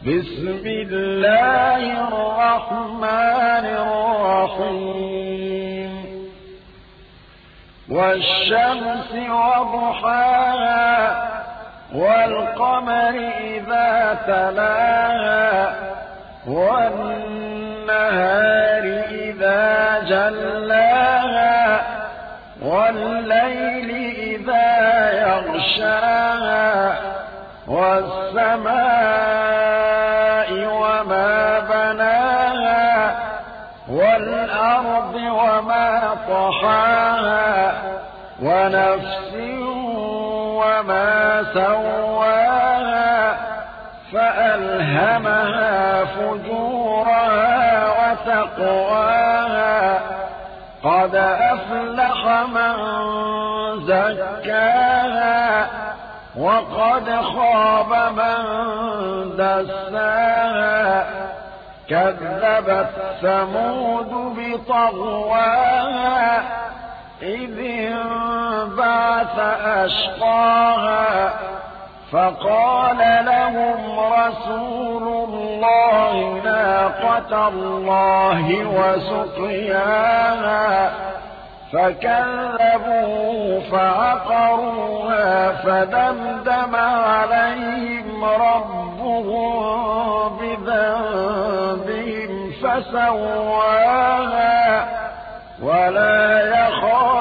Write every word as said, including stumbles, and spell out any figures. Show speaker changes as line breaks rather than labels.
بسم الله الرحمن الرحيم والشمس وضحاها والقمر إذا تلاها والنهار إذا جلاها والليل إذا يغشاها والسماء وما بناها والأرض وما طحاها ونفس وما سواها فألهمها فجورها وتقواها قد أفلح من زكاها وقد خاب من دساها كذبت ثمود بطغواها إذ انبعث أشقاها فقال لهم رسول الله ناقة الله وسقياها فكذبوه فعقروها فدمدم عليهم ربهم بذنبهم فسواها ولا يخاف